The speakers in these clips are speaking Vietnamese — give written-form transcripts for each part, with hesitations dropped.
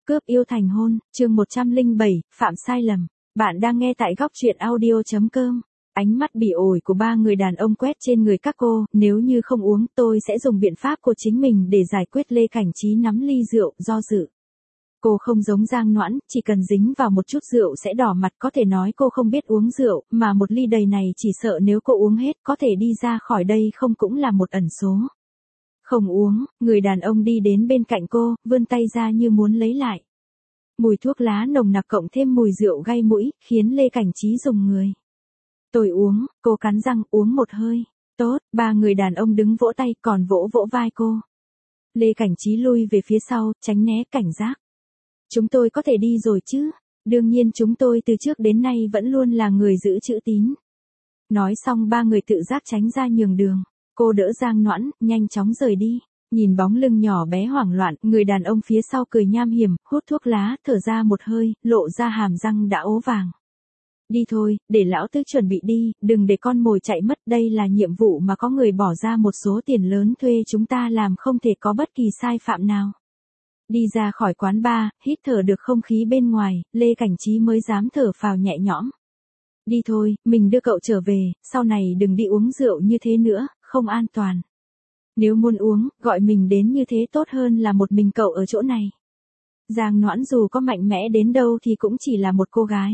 Cướp yêu thành hôn, chương 107, phạm sai lầm. Bạn đang nghe tại góc truyện audio.com. Ánh mắt bỉ ổi của ba người đàn ông quét trên người các cô, nếu như không uống tôi sẽ dùng biện pháp của chính mình để giải quyết. Lê Cảnh Trí nắm ly rượu, do dự. Cô không giống Giang Noãn, chỉ cần dính vào một chút rượu sẽ đỏ mặt, có thể nói cô không biết uống rượu, mà một ly đầy này chỉ sợ nếu cô uống hết có thể đi ra khỏi đây không cũng là một ẩn số. Không uống, người đàn ông đi đến bên cạnh cô, vươn tay ra như muốn lấy lại. Mùi thuốc lá nồng nặc cộng thêm mùi rượu gây mũi, khiến Lê Cảnh Trí rùng người. Tôi uống, cô cắn răng uống một hơi. Tốt, ba người đàn ông đứng vỗ tay còn vỗ vỗ vai cô. Lê Cảnh Trí lui về phía sau, tránh né cảnh giác. Chúng tôi có thể đi rồi chứ? Đương nhiên chúng tôi từ trước đến nay vẫn luôn là người giữ chữ tín. Nói xong ba người tự giác tránh ra nhường đường. Cô đỡ Giang Noãn, nhanh chóng rời đi. Nhìn bóng lưng nhỏ bé hoảng loạn, người đàn ông phía sau cười nham hiểm, hút thuốc lá, thở ra một hơi, lộ ra hàm răng đã ố vàng. Đi thôi, để lão tứ chuẩn bị đi, đừng để con mồi chạy mất, đây là nhiệm vụ mà có người bỏ ra một số tiền lớn thuê chúng ta làm, không thể có bất kỳ sai phạm nào. Đi ra khỏi quán bar, hít thở được không khí bên ngoài, Lê Cảnh Trí mới dám thở phào nhẹ nhõm. Đi thôi, mình đưa cậu trở về, sau này đừng đi uống rượu như thế nữa, không an toàn. Nếu muốn uống, gọi mình đến như thế tốt hơn là một mình cậu ở chỗ này. Giang Noãn dù có mạnh mẽ đến đâu thì cũng chỉ là một cô gái.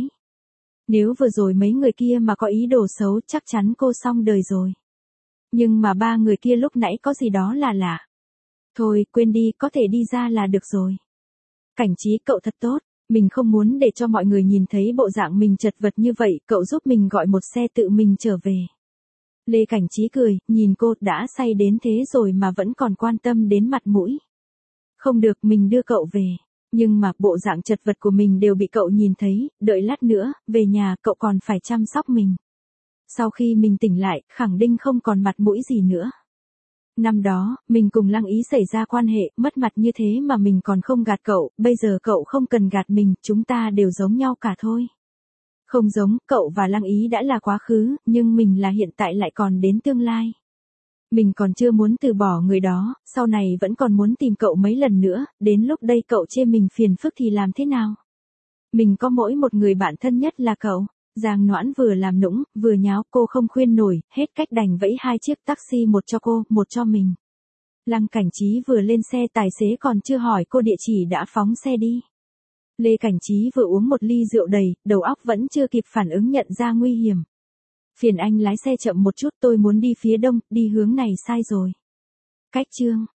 Nếu vừa rồi mấy người kia mà có ý đồ xấu chắc chắn cô xong đời rồi. Nhưng mà ba người kia lúc nãy có gì đó là lạ. Thôi, quên đi, có thể đi ra là được rồi. Cảnh Trí, cậu thật tốt, mình không muốn để cho mọi người nhìn thấy bộ dạng mình chật vật như vậy, cậu giúp mình gọi một xe tự mình trở về. Lê Cảnh Trí cười, nhìn cô, đã say đến thế rồi mà vẫn còn quan tâm đến mặt mũi. Không được, mình đưa cậu về. Nhưng mà bộ dạng chật vật của mình đều bị cậu nhìn thấy, đợi lát nữa, về nhà cậu còn phải chăm sóc mình. Sau khi mình tỉnh lại, khẳng định không còn mặt mũi gì nữa. Năm đó, mình cùng Lăng Ý xảy ra quan hệ, mất mặt như thế mà mình còn không gạt cậu, bây giờ cậu không cần gạt mình, chúng ta đều giống nhau cả thôi. Không giống, cậu và Lăng Ý đã là quá khứ, nhưng mình là hiện tại lại còn đến tương lai. Mình còn chưa muốn từ bỏ người đó, sau này vẫn còn muốn tìm cậu mấy lần nữa, đến lúc đây cậu chê mình phiền phức thì làm thế nào? Mình có mỗi một người bạn thân nhất là cậu. Giang Noãn vừa làm nũng, vừa nháo, cô không khuyên nổi, hết cách đành vẫy hai chiếc taxi, một cho cô, một cho mình. Lăng Cảnh Trí vừa lên xe, tài xế còn chưa hỏi cô địa chỉ đã phóng xe đi. Lê Cảnh Trí vừa uống một ly rượu đầy, đầu óc vẫn chưa kịp phản ứng nhận ra nguy hiểm. Phiền anh lái xe chậm một chút, tôi muốn đi phía đông, đi hướng này sai rồi. Cách chương